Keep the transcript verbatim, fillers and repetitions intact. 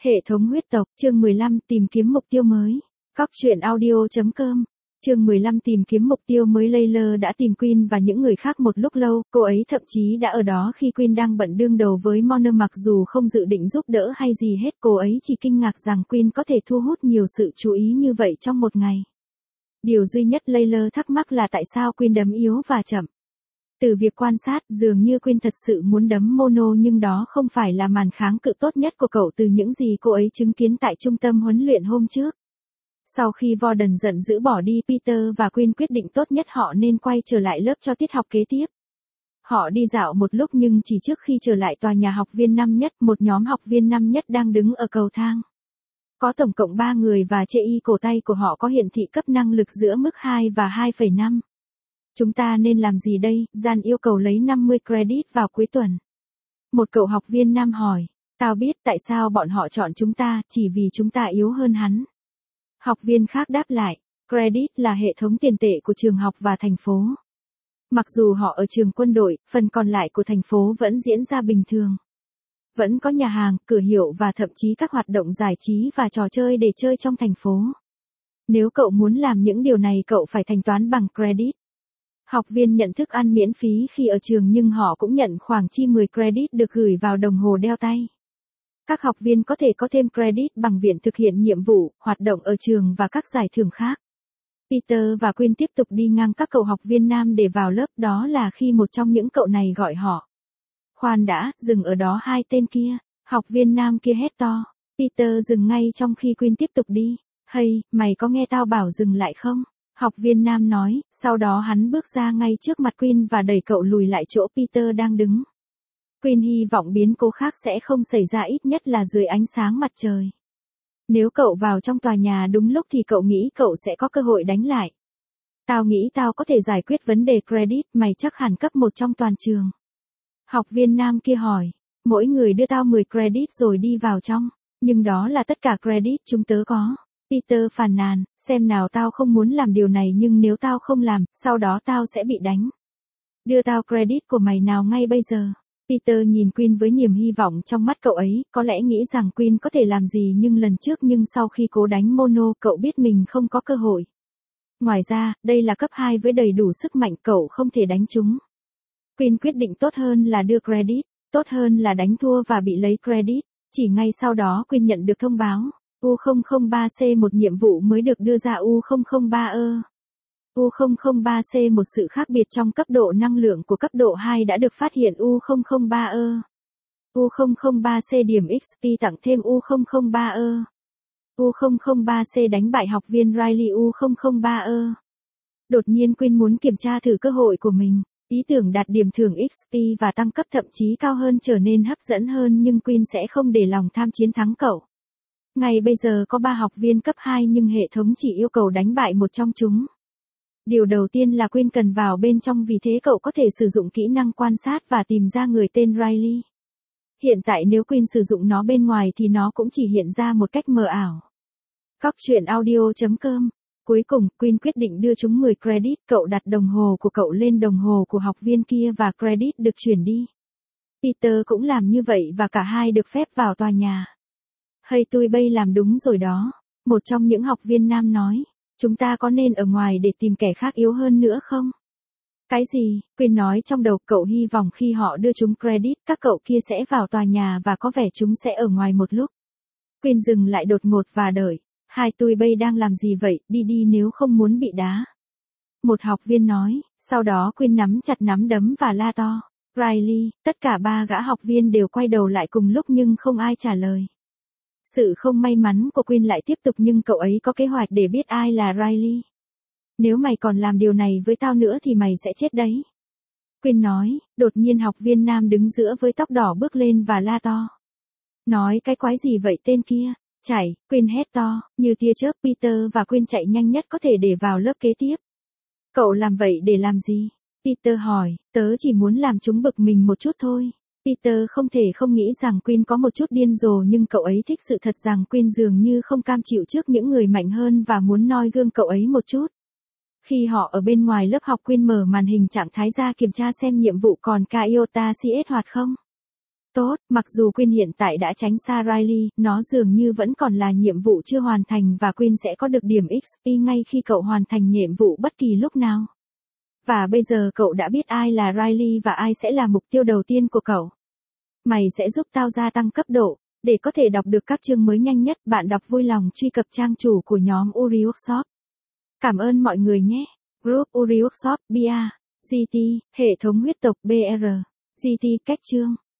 Hệ thống huyết tộc, chương mười lăm, tìm kiếm mục tiêu mới. Cóc truyện audio chấm com. Chương mười lăm tìm kiếm mục tiêu mới. Layla đã tìm Queen và những người khác một lúc lâu, cô ấy thậm chí đã ở đó khi Queen đang bận đương đầu với Monner. Mặc dù không dự định giúp đỡ hay gì hết, cô ấy chỉ kinh ngạc rằng Queen có thể thu hút nhiều sự chú ý như vậy trong một ngày. Điều duy nhất Layla thắc mắc là tại sao Queen đấm yếu và chậm. Từ việc quan sát, dường như Queen thật sự muốn đấm Mono, nhưng đó không phải là màn kháng cự tốt nhất của cậu từ những gì cô ấy chứng kiến tại trung tâm huấn luyện hôm trước. Sau khi Warden giận dữ bỏ đi, Peter và Queen quyết định tốt nhất họ nên quay trở lại lớp cho tiết học kế tiếp. Họ đi dạo một lúc nhưng chỉ trước khi trở lại tòa nhà học viên năm nhất, một nhóm học viên năm nhất đang đứng ở cầu thang. Có tổng cộng ba người và chê y cổ tay của họ có hiển thị cấp năng lực giữa mức hai và hai phẩy năm. Chúng ta nên làm gì đây? Jan yêu cầu lấy năm mươi credit vào cuối tuần. Một cậu học viên nam hỏi, tao biết tại sao bọn họ chọn chúng ta, chỉ vì chúng ta yếu hơn hắn. Học viên khác đáp lại, credit là hệ thống tiền tệ của trường học và thành phố. Mặc dù họ ở trường quân đội, phần còn lại của thành phố vẫn diễn ra bình thường. Vẫn có nhà hàng, cửa hiệu và thậm chí các hoạt động giải trí và trò chơi để chơi trong thành phố. Nếu cậu muốn làm những điều này, cậu phải thanh toán bằng credit. Học viên nhận thức ăn miễn phí khi ở trường, nhưng họ cũng nhận khoảng chi mười credit được gửi vào đồng hồ đeo tay. Các học viên có thể có thêm credit bằng viện thực hiện nhiệm vụ, hoạt động ở trường và các giải thưởng khác. Peter và Queen tiếp tục đi ngang các cậu học viên nam để vào lớp, đó là khi một trong những cậu này gọi họ. Khoan đã, dừng ở đó hai tên kia, học viên nam kia hét to. Peter dừng ngay trong khi Queen tiếp tục đi. Hey, mày có nghe tao bảo dừng lại không? Học viên nam nói, sau đó hắn bước ra ngay trước mặt Queen và đẩy cậu lùi lại chỗ Peter đang đứng. Queen hy vọng biến cố khác sẽ không xảy ra, ít nhất là dưới ánh sáng mặt trời. Nếu cậu vào trong tòa nhà đúng lúc thì cậu nghĩ cậu sẽ có cơ hội đánh lại. Tao nghĩ tao có thể giải quyết vấn đề credit, mày chắc hẳn cấp một trong toàn trường. Học viên nam kia hỏi, mỗi người đưa tao mười credit rồi đi vào trong, nhưng đó là tất cả credit chúng tớ có. Peter phàn nàn, xem nào, tao không muốn làm điều này nhưng nếu tao không làm, sau đó tao sẽ bị đánh. Đưa tao credit của mày nào ngay bây giờ. Peter nhìn Queen với niềm hy vọng trong mắt cậu ấy, có lẽ nghĩ rằng Queen có thể làm gì nhưng lần trước nhưng sau khi cố đánh Mono, cậu biết mình không có cơ hội. Ngoài ra, đây là cấp hai với đầy đủ sức mạnh, cậu không thể đánh chúng. Queen quyết định tốt hơn là đưa credit, tốt hơn là đánh thua và bị lấy credit. Chỉ ngay sau đó Queen nhận được thông báo. U không không ba C một nhiệm vụ mới được đưa ra. U không không ba ơ. U không không ba C một sự khác biệt trong cấp độ năng lượng của cấp độ hai đã được phát hiện. U không không ba ơ. U không không ba C điểm ích pê tặng thêm. U không không ba ơ. U không không ba C đánh bại học viên Riley. U không không ba ơ. Đột nhiên Queen muốn kiểm tra thử cơ hội của mình. Ý tưởng đạt điểm thưởng ích pê và tăng cấp thậm chí cao hơn trở nên hấp dẫn hơn, nhưng Queen sẽ không để lòng tham chiến thắng cậu. Ngay bây giờ có ba học viên cấp hai nhưng hệ thống chỉ yêu cầu đánh bại một trong chúng. Điều đầu tiên là Queen cần vào bên trong, vì thế cậu có thể sử dụng kỹ năng quan sát và tìm ra người tên Riley. Hiện tại nếu Queen sử dụng nó bên ngoài thì nó cũng chỉ hiện ra một cách mờ ảo. Cóc truyện audio chấm com. Cuối cùng, Queen quyết định đưa chúng mười credit, cậu đặt đồng hồ của cậu lên đồng hồ của học viên kia và credit được chuyển đi. Peter cũng làm như vậy và cả hai được phép vào tòa nhà. Hey, tụi bay làm đúng rồi đó. Một trong những học viên nam nói, chúng ta có nên ở ngoài để tìm kẻ khác yếu hơn nữa không? Cái gì? Queen nói trong đầu, cậu hy vọng khi họ đưa chúng credit, các cậu kia sẽ vào tòa nhà và có vẻ chúng sẽ ở ngoài một lúc. Queen dừng lại đột ngột và đợi. Hai tụi bay đang làm gì vậy? Đi đi nếu không muốn bị đá. Một học viên nói, sau đó Queen nắm chặt nắm đấm và la to. Riley, tất cả ba gã học viên đều quay đầu lại cùng lúc nhưng không ai trả lời. Sự không may mắn của Queen lại tiếp tục, nhưng cậu ấy có kế hoạch để biết ai là Riley. Nếu mày còn làm điều này với tao nữa thì mày sẽ chết đấy. Queen nói, đột nhiên học viên nam đứng giữa với tóc đỏ bước lên và la to. Nói cái quái gì vậy tên kia? Chạy, Queen hét to, như tia chớp. Peter và Queen chạy nhanh nhất có thể để vào lớp kế tiếp. Cậu làm vậy để làm gì? Peter hỏi, tớ chỉ muốn làm chúng bực mình một chút thôi. Peter không thể không nghĩ rằng Queen có một chút điên rồ, nhưng cậu ấy thích sự thật rằng Queen dường như không cam chịu trước những người mạnh hơn và muốn noi gương cậu ấy một chút. Khi họ ở bên ngoài lớp học, Queen mở màn hình trạng thái ra kiểm tra xem nhiệm vụ còn Iota xê ét hoạt không. Tốt, mặc dù Queen hiện tại đã tránh xa Riley, nó dường như vẫn còn là nhiệm vụ chưa hoàn thành và Queen sẽ có được điểm ích pê ngay khi cậu hoàn thành nhiệm vụ bất kỳ lúc nào. Và bây giờ cậu đã biết ai là Riley và ai sẽ là mục tiêu đầu tiên của cậu. Mày sẽ giúp tao gia tăng cấp độ. Để có thể đọc được các chương mới nhanh nhất, bạn đọc vui lòng truy cập trang chủ của nhóm Uri Workshop. Cảm ơn mọi người nhé. Group Uri Workshop, bê a, giê tê, hệ thống huyết tộc bê rờ, giê tê, cách chương.